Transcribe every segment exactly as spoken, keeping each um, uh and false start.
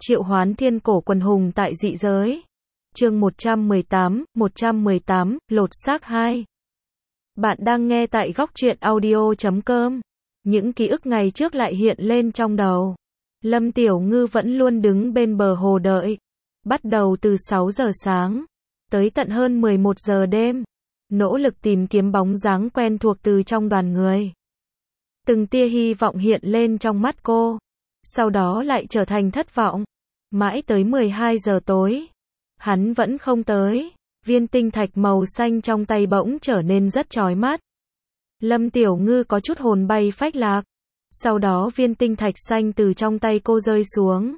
Triệu hoán thiên cổ quần hùng tại dị giới. Chương một trăm mười tám, một trăm mười tám, lột xác hai. Bạn đang nghe tại góc truyện audio chấm com. Những ký ức ngày trước lại hiện lên trong đầu. Lâm Tiểu Ngư vẫn luôn đứng bên bờ hồ đợi. Bắt đầu từ sáu giờ sáng, tới tận hơn mười một giờ đêm. Nỗ lực tìm kiếm bóng dáng quen thuộc từ trong đoàn người. Từng tia hy vọng hiện lên trong mắt cô. Sau đó lại trở thành thất vọng. Mãi tới mười hai giờ tối. Hắn vẫn không tới. Viên tinh thạch màu xanh trong tay bỗng trở nên rất chói mắt. Lâm Tiểu Ngư có chút hồn bay phách lạc. Sau đó viên tinh thạch xanh từ trong tay cô rơi xuống.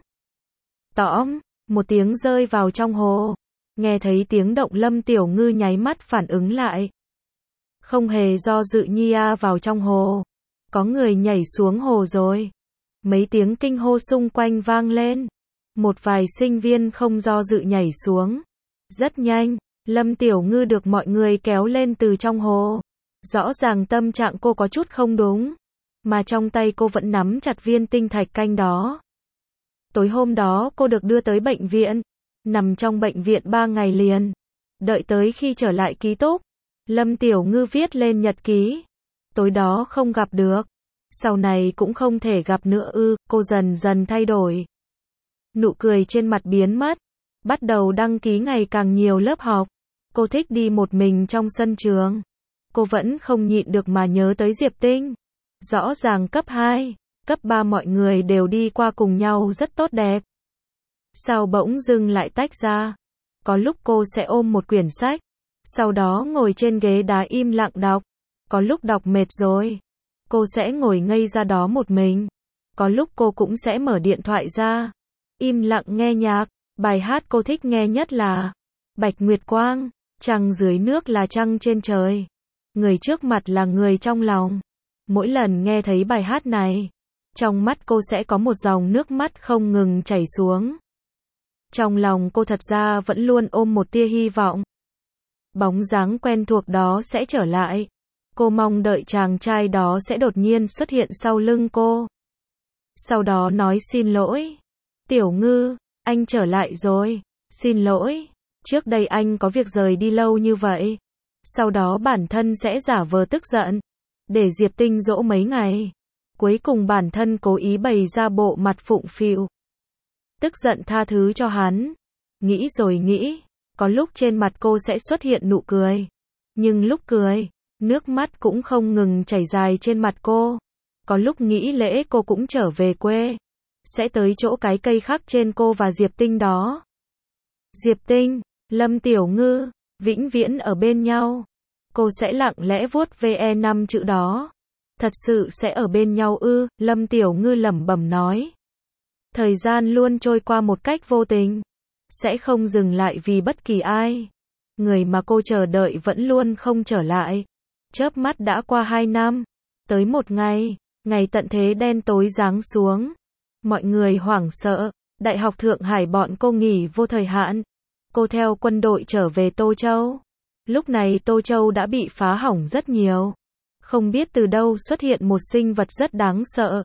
Tõm, một tiếng rơi vào trong hồ. Nghe thấy tiếng động Lâm Tiểu Ngư nháy mắt phản ứng lại. Không hề do dự nhia vào trong hồ. Có người nhảy xuống hồ rồi. Mấy tiếng kinh hô xung quanh vang lên. Một vài sinh viên không do dự nhảy xuống. Rất nhanh, Lâm Tiểu Ngư được mọi người kéo lên từ trong hồ. Rõ ràng tâm trạng cô có chút không đúng. Mà trong tay cô vẫn nắm chặt viên tinh thạch canh đó. Tối hôm đó cô được đưa tới bệnh viện. Nằm trong bệnh viện ba ngày liền. Đợi tới khi trở lại ký túc. Lâm Tiểu Ngư viết lên nhật ký. Tối đó không gặp được. Sau này cũng không thể gặp nữa ư, cô dần dần thay đổi. Nụ cười trên mặt biến mất. Bắt đầu đăng ký ngày càng nhiều lớp học. Cô thích đi một mình trong sân trường. Cô vẫn không nhịn được mà nhớ tới Diệp Tinh. Rõ ràng cấp hai, cấp ba mọi người đều đi qua cùng nhau rất tốt đẹp. Sao bỗng dưng lại tách ra? Có lúc cô sẽ ôm một quyển sách. Sau đó ngồi trên ghế đá im lặng đọc. Có lúc đọc mệt rồi. Cô sẽ ngồi ngây ra đó một mình. Có lúc cô cũng sẽ mở điện thoại ra. Im lặng nghe nhạc. Bài hát cô thích nghe nhất là Bạch Nguyệt Quang. Trăng dưới nước là trăng trên trời. Người trước mặt là người trong lòng. Mỗi lần nghe thấy bài hát này, trong mắt cô sẽ có một dòng nước mắt không ngừng chảy xuống. Trong lòng cô thật ra vẫn luôn ôm một tia hy vọng. Bóng dáng quen thuộc đó sẽ trở lại. Cô mong đợi chàng trai đó sẽ đột nhiên xuất hiện sau lưng cô. Sau đó nói xin lỗi. Tiểu Ngư, anh trở lại rồi. Xin lỗi. Trước đây anh có việc rời đi lâu như vậy. Sau đó bản thân sẽ giả vờ tức giận. Để Diệp Tinh dỗ mấy ngày. Cuối cùng bản thân cố ý bày ra bộ mặt phụng phịu. Tức giận tha thứ cho hắn. Nghĩ rồi nghĩ. Có lúc trên mặt cô sẽ xuất hiện nụ cười. Nhưng lúc cười, nước mắt cũng không ngừng chảy dài trên mặt cô. Có lúc nghĩ lễ cô cũng trở về quê. Sẽ tới chỗ cái cây khắc trên cô và Diệp Tinh đó. Diệp Tinh, Lâm Tiểu Ngư, vĩnh viễn ở bên nhau. Cô sẽ lặng lẽ vuốt ve năm chữ đó. Thật sự sẽ ở bên nhau ư, Lâm Tiểu Ngư lẩm bẩm nói. Thời gian luôn trôi qua một cách vô tình. Sẽ không dừng lại vì bất kỳ ai. Người mà cô chờ đợi vẫn luôn không trở lại. Chớp mắt đã qua hai năm. Tới một ngày, ngày tận thế đen tối giáng xuống. Mọi người hoảng sợ. Đại học Thượng Hải bọn cô nghỉ vô thời hạn. Cô theo quân đội trở về Tô Châu. Lúc này Tô Châu đã bị phá hỏng rất nhiều. Không biết từ đâu xuất hiện một sinh vật rất đáng sợ.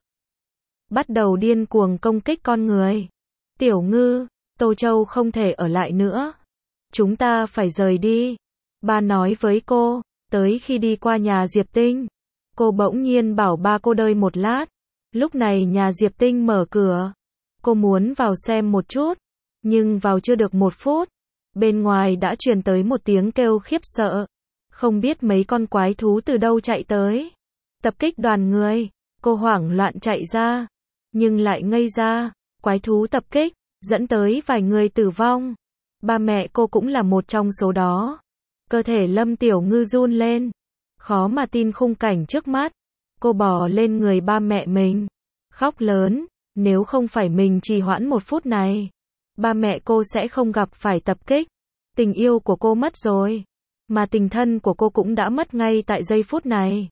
Bắt đầu điên cuồng công kích con người. Tiểu Ngư, Tô Châu không thể ở lại nữa. Chúng ta phải rời đi. Ba nói với cô, tới khi đi qua nhà Diệp Tinh. Cô bỗng nhiên bảo ba cô đợi một lát. Lúc này nhà Diệp Tinh mở cửa. Cô muốn vào xem một chút. Nhưng vào chưa được một phút. Bên ngoài đã truyền tới một tiếng kêu khiếp sợ. Không biết mấy con quái thú từ đâu chạy tới. Tập kích đoàn người. Cô hoảng loạn chạy ra. Nhưng lại ngây ra. Quái thú tập kích. Dẫn tới vài người tử vong. Ba mẹ cô cũng là một trong số đó. Cơ thể Lâm Tiểu Ngư run lên. Khó mà tin khung cảnh trước mắt. Cô bò lên người ba mẹ mình. Khóc lớn. Nếu không phải mình trì hoãn một phút này. Ba mẹ cô sẽ không gặp phải tập kích. Tình yêu của cô mất rồi. Mà tình thân của cô cũng đã mất ngay tại giây phút này.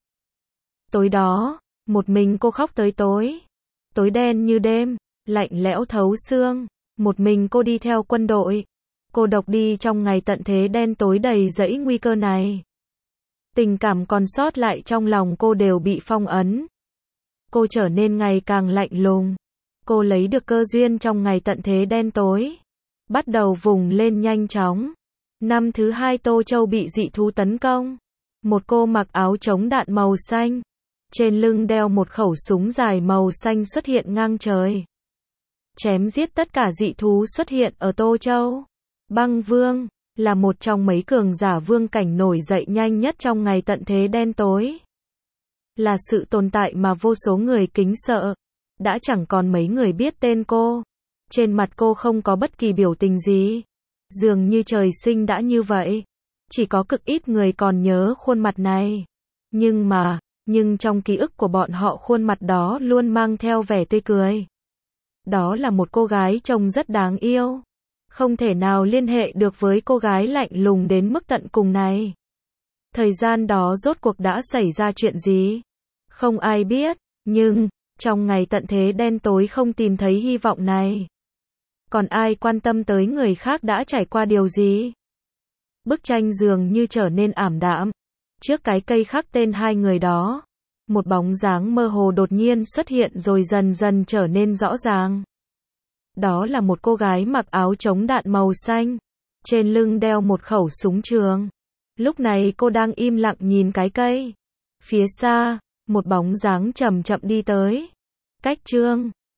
Tối đó, một mình cô khóc tới tối. Tối đen như đêm, lạnh lẽo thấu xương. Một mình cô đi theo quân đội. Cô độc đi trong ngày tận thế đen tối đầy rẫy nguy cơ này. Tình cảm còn sót lại trong lòng cô đều bị phong ấn. Cô trở nên ngày càng lạnh lùng. Cô lấy được cơ duyên trong ngày tận thế đen tối. Bắt đầu vùng lên nhanh chóng. Năm thứ hai Tô Châu bị dị thú tấn công. Một cô mặc áo chống đạn màu xanh. Trên lưng đeo một khẩu súng dài màu xanh xuất hiện ngang trời. Chém giết tất cả dị thú xuất hiện ở Tô Châu. Băng Vương là một trong mấy cường giả vương cảnh nổi dậy nhanh nhất trong ngày tận thế đen tối. Là sự tồn tại mà vô số người kính sợ. Đã chẳng còn mấy người biết tên cô. Trên mặt cô không có bất kỳ biểu tình gì. Dường như trời sinh đã như vậy. Chỉ có cực ít người còn nhớ khuôn mặt này. Nhưng mà, nhưng trong ký ức của bọn họ khuôn mặt đó luôn mang theo vẻ tươi cười. Đó là một cô gái trông rất đáng yêu. Không thể nào liên hệ được với cô gái lạnh lùng đến mức tận cùng này. Thời gian đó rốt cuộc đã xảy ra chuyện gì? Không ai biết, nhưng, trong ngày tận thế đen tối không tìm thấy hy vọng này. Còn ai quan tâm tới người khác đã trải qua điều gì? Bức tranh dường như trở nên ảm đạm. Trước cái cây khắc tên hai người đó, một bóng dáng mơ hồ đột nhiên xuất hiện rồi dần dần trở nên rõ ràng. Đó là một cô gái mặc áo chống đạn màu xanh, trên lưng đeo một khẩu súng trường. Lúc này cô đang im lặng nhìn cái cây. Phía xa, một bóng dáng chậm chậm đi tới. Cách Trương